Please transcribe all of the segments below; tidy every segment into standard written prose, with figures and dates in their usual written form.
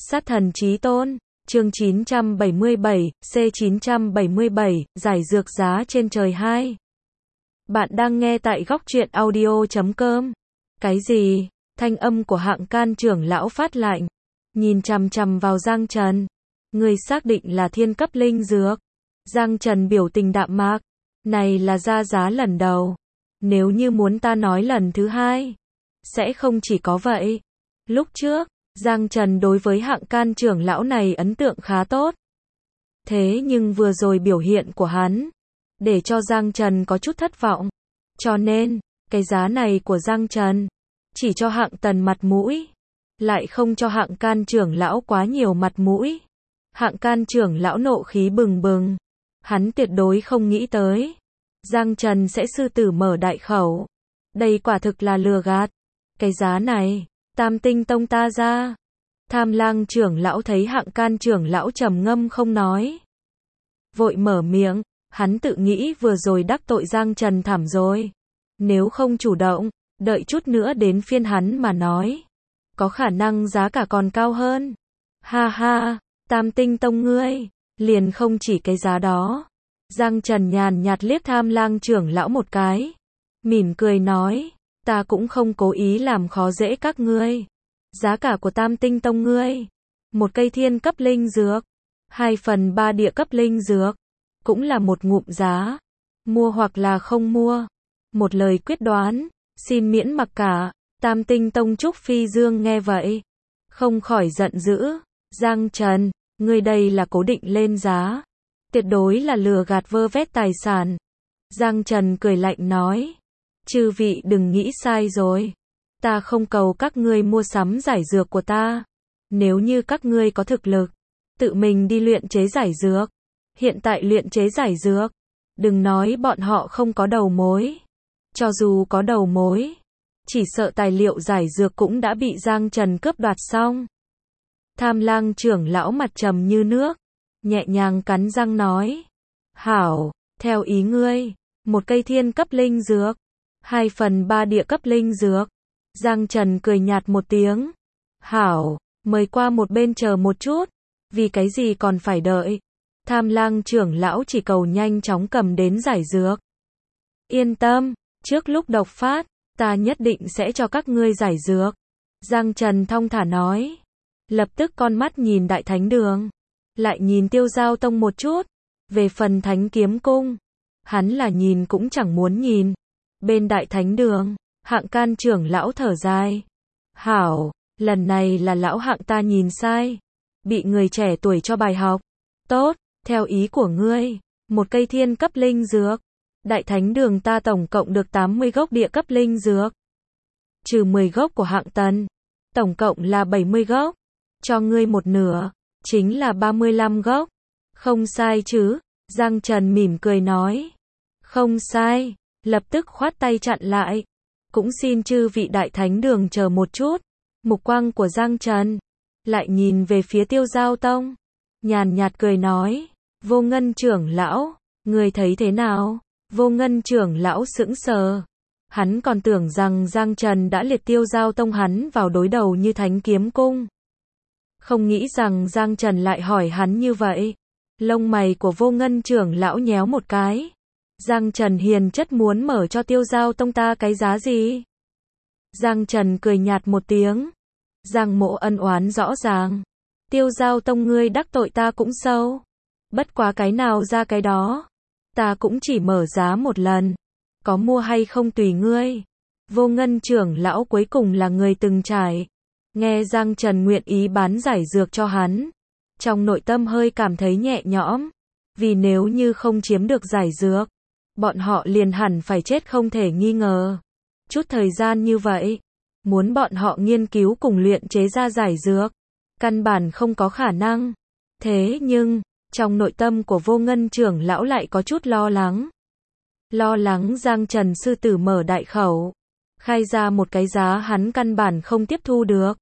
Sát thần chí tôn, chương 977, C977, giải dược giá trên trời 2. Bạn đang nghe tại góc truyện audio.com. Cái gì? Thanh âm của Hạng Can trưởng lão phát lạnh, nhìn chằm chằm vào Giang Trần. Người xác định là thiên cấp linh dược? Giang Trần biểu tình đạm mạc, này là ra giá lần đầu. Nếu như muốn ta nói lần thứ hai, sẽ không chỉ có vậy. Lúc trước, Giang Trần đối với Hạng Can trưởng lão này ấn tượng khá tốt. Thế nhưng vừa rồi biểu hiện của hắn, để cho Giang Trần có chút thất vọng. Cho nên, cái giá này của Giang Trần, chỉ cho Hạng Tần mặt mũi, lại không cho Hạng Can trưởng lão quá nhiều mặt mũi. Hạng Can trưởng lão nộ khí bừng bừng. Hắn tuyệt đối không nghĩ tới Giang Trần sẽ sư tử mở đại khẩu. Đây quả thực là lừa gạt. Cái giá này, Tam Tinh Tông ta ra. Tham Lang trưởng lão thấy Hạng Can trưởng lão trầm ngâm không nói, vội mở miệng. Hắn tự nghĩ vừa rồi đắc tội Giang Trần thảm rồi. Nếu không chủ động, đợi chút nữa đến phiên hắn mà nói, có khả năng giá cả còn cao hơn. Ha ha, Tam Tinh Tông ngươi, liền không chỉ cái giá đó. Giang Trần nhàn nhạt liếc Tham Lang trưởng lão một cái, mỉm cười nói, ta cũng không cố ý làm khó dễ các ngươi. Giá cả của Tam Tinh Tông ngươi, một cây thiên cấp linh dược, 2/3 địa cấp linh dược, cũng là một ngụm giá. Mua hoặc là không mua, một lời quyết đoán, xin miễn mặc cả. Tam Tinh Tông Trúc Phi Dương nghe vậy, không khỏi giận dữ. Giang Trần, ngươi đây là cố định lên giá, tuyệt đối là lừa gạt vơ vét tài sản. Giang Trần cười lạnh nói, chư vị đừng nghĩ sai rồi. Ta không cầu các ngươi mua sắm giải dược của ta. Nếu như các ngươi có thực lực, tự mình đi luyện chế giải dược. Hiện tại luyện chế giải dược, đừng nói bọn họ không có đầu mối. Cho dù có đầu mối, chỉ sợ tài liệu giải dược cũng đã bị Giang Trần cướp đoạt xong. Tham Lang trưởng lão mặt trầm như nước, nhẹ nhàng cắn răng nói, hảo, theo ý ngươi, một cây thiên cấp linh dược, 2/3 địa cấp linh dược. Giang Trần cười nhạt một tiếng, hảo, mời qua một bên chờ một chút. Vì cái gì còn phải đợi? Tham Lang trưởng lão chỉ cầu nhanh chóng cầm đến giải dược. Yên tâm, trước lúc độc phát, ta nhất định sẽ cho các ngươi giải dược. Giang Trần thong thả nói. Lập tức con mắt nhìn Đại Thánh Đường, lại nhìn Tiêu Giao Tông một chút. Về phần Thánh Kiếm Cung, hắn là nhìn cũng chẳng muốn nhìn. Bên Đại Thánh Đường, Hạng Can trưởng lão thở dài. Hảo, lần này là lão Hạng ta nhìn sai, bị người trẻ tuổi cho bài học. Tốt, theo ý của ngươi, một cây thiên cấp linh dược. Đại Thánh Đường ta tổng cộng được 80 gốc địa cấp linh dược, trừ 10 gốc của Hạng Tần, tổng cộng là 70 gốc. Cho ngươi một nửa, chính là 35 gốc. Không sai chứ? Giang Trần mỉm cười nói. Không sai, lập tức khoát tay chặn lại. Cũng xin chư vị Đại Thánh Đường chờ một chút. Mục quang của Giang Trần lại nhìn về phía Tiêu Giao Tông, nhàn nhạt cười nói, Vô Ngân trưởng lão, người thấy thế nào? Vô Ngân trưởng lão sững sờ. Hắn còn tưởng rằng Giang Trần đã liệt Tiêu Giao Tông hắn vào đối đầu như Thánh Kiếm Cung. Không nghĩ rằng Giang Trần lại hỏi hắn như vậy. Lông mày của Vô Ngân trưởng lão nhéo một cái. Giang Trần hiền chất muốn mở cho Tiêu Giao Tông ta cái giá gì? Giang Trần cười nhạt một tiếng. Giang mộ ân oán rõ ràng. Tiêu Giao Tông ngươi đắc tội ta cũng sâu. Bất quá cái nào ra cái đó. Ta cũng chỉ mở giá một lần. Có mua hay không tùy ngươi. Vô Ngân trưởng lão cuối cùng là người từng trải. Nghe Giang Trần nguyện ý bán giải dược cho hắn, trong nội tâm hơi cảm thấy nhẹ nhõm. Vì nếu như không chiếm được giải dược, bọn họ liền hẳn phải chết không thể nghi ngờ. Chút thời gian như vậy, muốn bọn họ nghiên cứu cùng luyện chế ra giải dược, căn bản không có khả năng. Thế nhưng, trong nội tâm của Vô Ngân trưởng lão lại có chút lo lắng. Lo lắng Giang Trần sư tử mở đại khẩu, khai ra một cái giá hắn căn bản không tiếp thu được.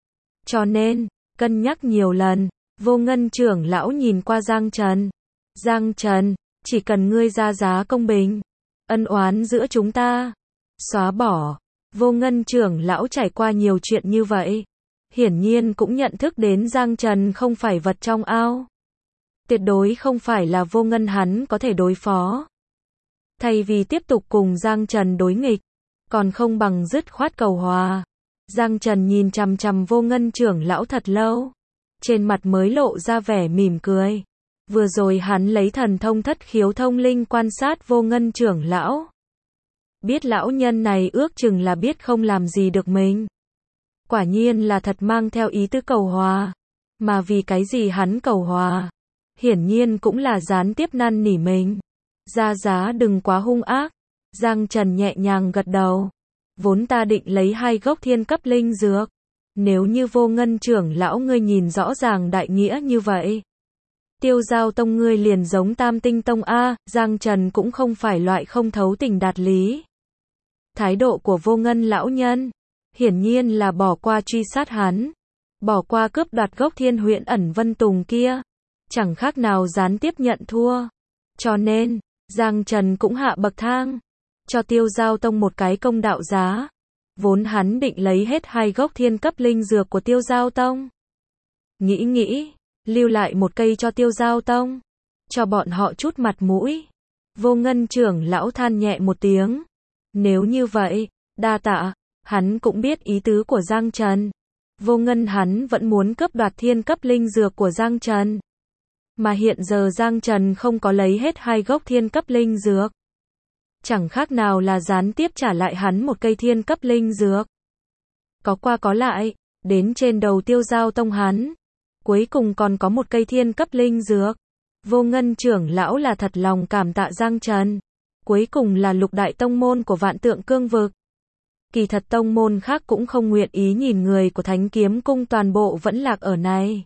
Cho nên, cân nhắc nhiều lần, Vô Ngân trưởng lão nhìn qua Giang Trần. Giang Trần, chỉ cần ngươi ra giá công bình, ân oán giữa chúng ta xóa bỏ. Vô Ngân trưởng lão trải qua nhiều chuyện như vậy, hiển nhiên cũng nhận thức đến Giang Trần không phải vật trong ao. Tuyệt đối không phải là Vô Ngân hắn có thể đối phó. Thay vì tiếp tục cùng Giang Trần đối nghịch, còn không bằng dứt khoát cầu hòa. Giang Trần nhìn chằm chằm Vô Ngân trưởng lão thật lâu, trên mặt mới lộ ra vẻ mỉm cười. Vừa rồi hắn lấy thần thông thất khiếu thông linh quan sát Vô Ngân trưởng lão. Biết lão nhân này ước chừng là biết không làm gì được mình. Quả nhiên là thật mang theo ý tứ cầu hòa. Mà vì cái gì hắn cầu hòa? Hiển nhiên cũng là gián tiếp năn nỉ mình. Ra giá đừng quá hung ác. Giang Trần nhẹ nhàng gật đầu. Vốn ta định lấy 2 gốc thiên cấp linh dược. Nếu như Vô Ngân trưởng lão ngươi nhìn rõ ràng đại nghĩa như vậy. Tiêu Giao Tông ngươi liền giống Tam Tinh Tông A, Giang Trần cũng không phải loại không thấu tình đạt lý. Thái độ của Vô Ngân lão nhân, hiển nhiên là bỏ qua truy sát hắn, bỏ qua cướp đoạt gốc thiên huyện ẩn vân tùng kia, chẳng khác nào gián tiếp nhận thua. Cho nên, Giang Trần cũng hạ bậc thang, cho Tiêu Giao Tông một cái công đạo giá. Vốn hắn định lấy hết 2 gốc thiên cấp linh dược của Tiêu Giao Tông. Nghĩ, lưu lại một cây cho Tiêu Giao Tông, cho bọn họ chút mặt mũi. Vô Ngân trưởng lão than nhẹ một tiếng. Nếu như vậy, đa tạ, hắn cũng biết ý tứ của Giang Trần. Vô Ngân hắn vẫn muốn cướp đoạt thiên cấp linh dược của Giang Trần. Mà hiện giờ Giang Trần không có lấy hết 2 gốc thiên cấp linh dược. Chẳng khác nào là gián tiếp trả lại hắn một cây thiên cấp linh dược. Có qua có lại, đến trên đầu Tiêu Giao Tông hắn. Cuối cùng còn có một cây thiên cấp linh dược. Vô Ngân trưởng lão là thật lòng cảm tạ Giang Trần. Cuối cùng là lục đại tông môn của Vạn Tượng Cương Vực. Kỳ thật tông môn khác cũng không nguyện ý nhìn người của Thánh Kiếm Cung toàn bộ vẫn lạc ở này.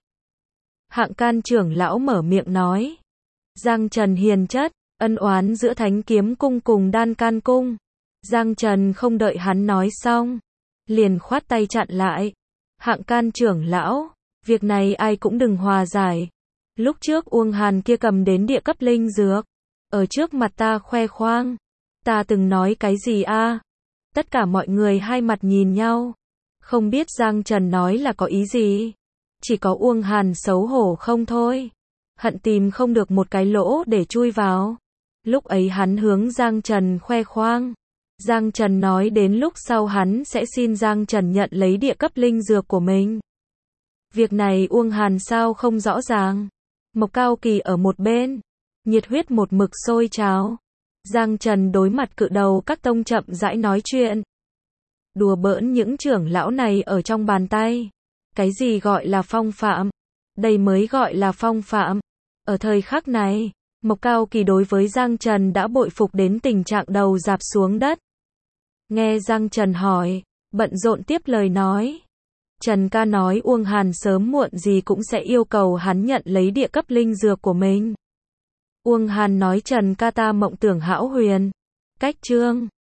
Hạng Can trưởng lão mở miệng nói. Giang Trần hiền chất, ân oán giữa Thánh Kiếm Cung cùng Đan Can Cung. Giang Trần không đợi hắn nói xong, liền khoát tay chặn lại. Hạng Can trưởng lão, việc này ai cũng đừng hòa giải. Lúc trước Uông Hàn kia cầm đến địa cấp linh dược, ở trước mặt ta khoe khoang. Ta từng nói cái gì a? Tất cả mọi người hai mặt nhìn nhau. Không biết Giang Trần nói là có ý gì. Chỉ có Uông Hàn xấu hổ không thôi. Hận tìm không được một cái lỗ để chui vào. Lúc ấy hắn hướng Giang Trần khoe khoang. Giang Trần nói đến lúc sau hắn sẽ xin Giang Trần nhận lấy địa cấp linh dược của mình. Việc này Uông Hàn sao không rõ ràng. Mộc Cao Kỳ ở một bên, nhiệt huyết một mực sôi trào. Giang Trần đối mặt cự đầu các tông chậm rãi nói chuyện. Đùa bỡn những trưởng lão này ở trong bàn tay. Cái gì gọi là phong phạm? Đây mới gọi là phong phạm. Ở thời khắc này, Mộc Cao Kỳ đối với Giang Trần đã bội phục đến tình trạng đầu rạp xuống đất. Nghe Giang Trần hỏi, bận rộn tiếp lời nói. Trần ca nói Uông Hàn sớm muộn gì cũng sẽ yêu cầu hắn nhận lấy địa cấp linh dược của mình. Uông Hàn nói Trần ca ta mộng tưởng hão huyền. Cách chương